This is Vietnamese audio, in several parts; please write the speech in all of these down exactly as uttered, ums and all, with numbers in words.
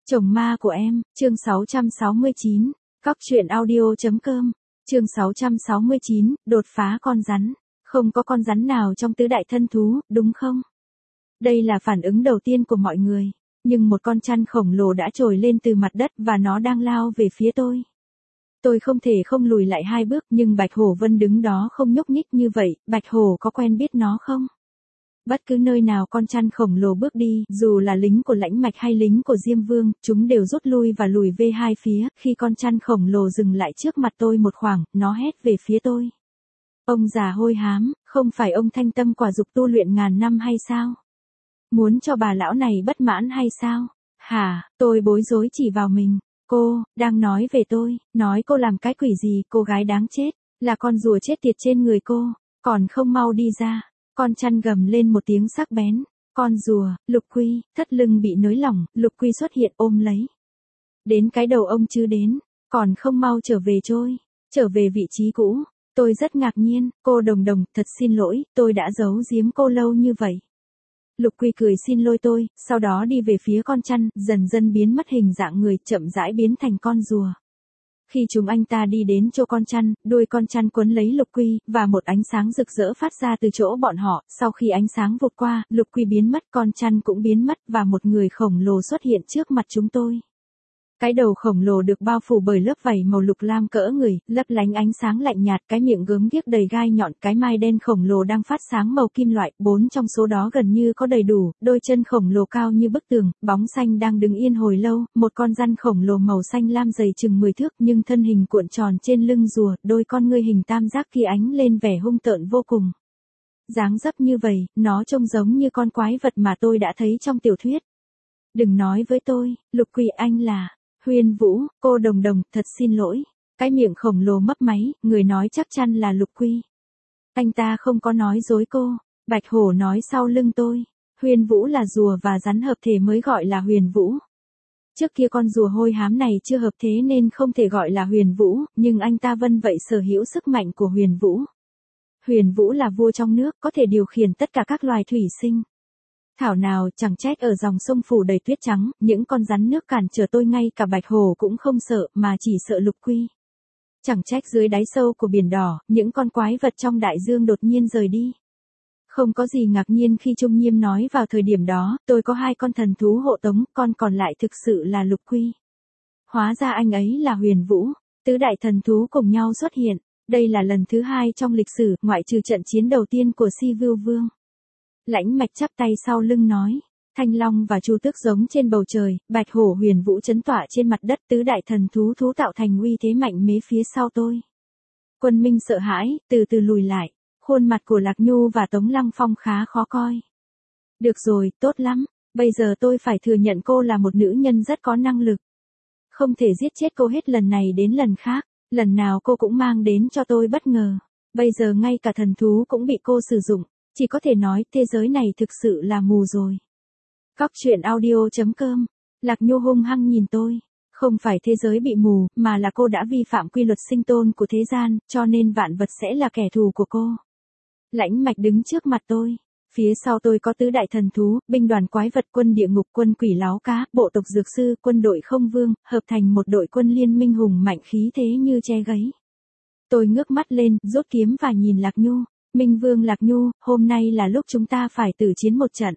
Chồng ma của em, chương sáu trăm sáu mươi chín, Cóc truyện audio.com, chương sáu trăm sáu mươi chín, đột phá con rắn. Không có con rắn nào trong tứ đại thân thú, đúng không? Đây là phản ứng đầu tiên của mọi người. Nhưng một con chăn khổng lồ đã trồi lên từ mặt đất và nó đang lao về phía tôi. Tôi không thể không lùi lại hai bước nhưng Bạch Hổ Vân đứng đó không nhúc nhích như vậy, Bạch Hổ có quen biết nó không? Bất cứ nơi nào con chăn khổng lồ bước đi, dù là lính của Lãnh Mạch hay lính của Diêm Vương, chúng đều rút lui và lùi về hai phía, khi con chăn khổng lồ dừng lại trước mặt tôi một khoảng, nó hét về phía tôi. Ông già hôi hám, không phải ông thanh tâm quả dục tu luyện ngàn năm hay sao? Muốn cho bà lão này bất mãn hay sao? Hả, tôi bối rối chỉ vào mình. Cô, đang nói về tôi, nói cô làm cái quỷ gì, cô gái đáng chết, là con rùa chết tiệt trên người cô, còn không mau đi ra. Con chăn gầm lên một tiếng sắc bén. Con rùa, Lục Quy, thắt lưng bị nới lỏng, Lục Quy xuất hiện ôm lấy. Đến cái đầu ông chứ đến, còn không mau trở về trôi, trở về vị trí cũ. Tôi rất ngạc nhiên, cô Đồng Đồng, thật xin lỗi, tôi đã giấu giếm cô lâu như vậy. Lục Quy cười xin lỗi tôi, sau đó đi về phía con chăn, dần dần biến mất hình dạng người, chậm rãi biến thành con rùa. Khi chúng anh ta đi đến chỗ con chăn, đuôi con chăn quấn lấy Lục Quy, và một ánh sáng rực rỡ phát ra từ chỗ bọn họ, sau khi ánh sáng vụt qua, Lục Quy biến mất, con chăn cũng biến mất, và một người khổng lồ xuất hiện trước mặt chúng tôi. Cái đầu khổng lồ được bao phủ bởi lớp vảy màu lục lam cỡ người, lấp lánh ánh sáng lạnh nhạt, cái miệng gớm ghiếc đầy gai nhọn, cái mai đen khổng lồ đang phát sáng màu kim loại, bốn trong số đó gần như có đầy đủ, đôi chân khổng lồ cao như bức tường, bóng xanh đang đứng yên hồi lâu, một con rắn khổng lồ màu xanh lam dày chừng mười thước nhưng thân hình cuộn tròn trên lưng rùa, đôi con ngươi hình tam giác kia ánh lên vẻ hung tợn vô cùng. Dáng dấp như vậy, nó trông giống như con quái vật mà tôi đã thấy trong tiểu thuyết. Đừng nói với tôi, Lục Quy, anh là... Huyền Vũ, cô Đồng Đồng, thật xin lỗi. Cái miệng khổng lồ mấp máy, người nói chắc chắn là Lục Quy. Anh ta không có nói dối cô. Bạch Hổ nói sau lưng tôi. Huyền Vũ là rùa và rắn hợp thể mới gọi là Huyền Vũ. Trước kia con rùa hôi hám này chưa hợp thế nên không thể gọi là Huyền Vũ, nhưng anh ta vân vậy sở hữu sức mạnh của Huyền Vũ. Huyền Vũ là vua trong nước, có thể điều khiển tất cả các loài thủy sinh. Thảo nào chẳng trách ở dòng sông phủ đầy tuyết trắng, những con rắn nước cản trở tôi ngay cả Bạch Hổ cũng không sợ mà chỉ sợ Lục Quy. Chẳng trách dưới đáy sâu của biển đỏ, những con quái vật trong đại dương đột nhiên rời đi. Không có gì ngạc nhiên khi Trung Nhiêm nói vào thời điểm đó, tôi có hai con thần thú hộ tống, con còn lại thực sự là Lục Quy. Hóa ra anh ấy là Huyền Vũ, tứ đại thần thú cùng nhau xuất hiện. Đây là lần thứ hai trong lịch sử, ngoại trừ trận chiến đầu tiên của Si Vưu Vương. Lãnh Mạch chắp tay sau lưng nói, Thanh Long và Chu Tước giống trên bầu trời, Bạch Hổ Huyền Vũ chấn tỏa trên mặt đất, tứ đại thần thú thú tạo thành uy thế mạnh mẽ phía sau tôi. Quân Minh sợ hãi, từ từ lùi lại, khuôn mặt của Lạc Nhu và Tống Lăng Phong khá khó coi. Được rồi, tốt lắm, bây giờ tôi phải thừa nhận cô là một nữ nhân rất có năng lực. Không thể giết chết cô hết lần này đến lần khác, lần nào cô cũng mang đến cho tôi bất ngờ. Bây giờ ngay cả thần thú cũng bị cô sử dụng. Chỉ có thể nói, thế giới này thực sự là mù rồi. Cóc truyện audio.com, Lạc Nhu hung hăng nhìn tôi. Không phải thế giới bị mù, mà là cô đã vi phạm quy luật sinh tồn của thế gian, cho nên vạn vật sẽ là kẻ thù của cô. Lãnh Mạch đứng trước mặt tôi. Phía sau tôi có tứ đại thần thú, binh đoàn quái vật, quân địa ngục, quân quỷ láo cá, bộ tộc dược sư, quân đội không vương, hợp thành một đội quân liên minh hùng mạnh khí thế như tre gáy. Tôi ngước mắt lên, rút kiếm và nhìn Lạc Nhu. Minh Vương Lạc Nhu, hôm nay là lúc chúng ta phải tử chiến một trận.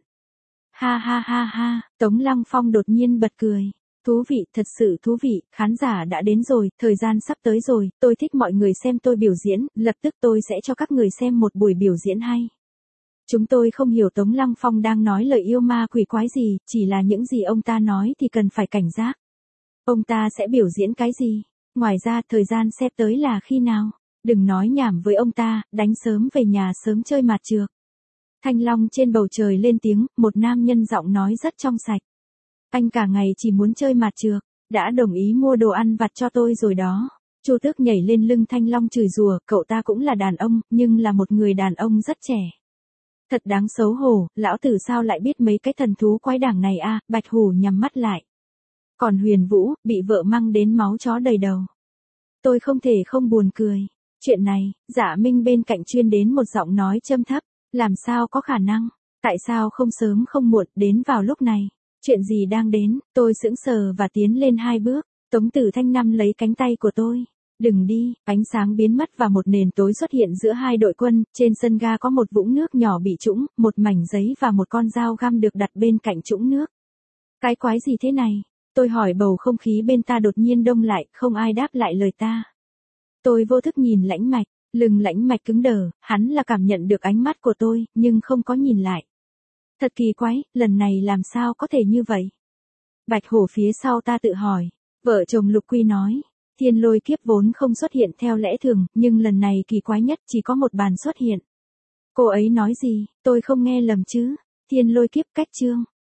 Ha ha ha ha, Tống Lăng Phong đột nhiên bật cười. Thú vị, thật sự thú vị, khán giả đã đến rồi, thời gian sắp tới rồi, tôi thích mọi người xem tôi biểu diễn, lập tức tôi sẽ cho các người xem một buổi biểu diễn hay. Chúng tôi không hiểu Tống Lăng Phong đang nói lời yêu ma quỷ quái gì, chỉ là những gì ông ta nói thì cần phải cảnh giác. Ông ta sẽ biểu diễn cái gì? Ngoài ra, thời gian sắp tới là khi nào? Đừng nói nhảm với ông ta, đánh sớm về nhà sớm chơi mạt trược. Thanh Long trên bầu trời lên tiếng, một nam nhân giọng nói rất trong sạch. Anh cả ngày chỉ muốn chơi mạt trược, đã đồng ý mua đồ ăn vặt cho tôi rồi đó. Chu Tước nhảy lên lưng Thanh Long chửi rủa, cậu ta cũng là đàn ông, nhưng là một người đàn ông rất trẻ. Thật đáng xấu hổ, lão tử sao lại biết mấy cái thần thú quái đảng này a? Bạch Hổ nhắm mắt lại. Còn Huyền Vũ, bị vợ mang đến máu chó đầy đầu. Tôi không thể không buồn cười. Chuyện này, Dạ Minh bên cạnh chuyên đến một giọng nói châm thấp, làm sao có khả năng, tại sao không sớm không muộn, đến vào lúc này. Chuyện gì đang đến, tôi sững sờ và tiến lên hai bước, Tống Tử Thanh nắm lấy cánh tay của tôi. Đừng đi, ánh sáng biến mất và một nền tối xuất hiện giữa hai đội quân, trên sân ga có một vũng nước nhỏ bị trũng, một mảnh giấy và một con dao găm được đặt bên cạnh trũng nước. Cái quái gì thế này? Tôi hỏi, bầu không khí bên ta đột nhiên đông lại, không ai đáp lại lời ta. Tôi vô thức nhìn Lãnh Mạch, lưng Lãnh Mạch cứng đờ, hắn là cảm nhận được ánh mắt của tôi, nhưng không có nhìn lại. Thật kỳ quái, lần này làm sao có thể như vậy? Bạch Hổ phía sau ta tự hỏi. Vợ chồng Lục Quy nói, thiên lôi kiếp vốn không xuất hiện theo lẽ thường, nhưng lần này kỳ quái nhất, chỉ có một bàn xuất hiện. Cô ấy nói gì, tôi không nghe lầm chứ? Thiên lôi kiếp cách chương.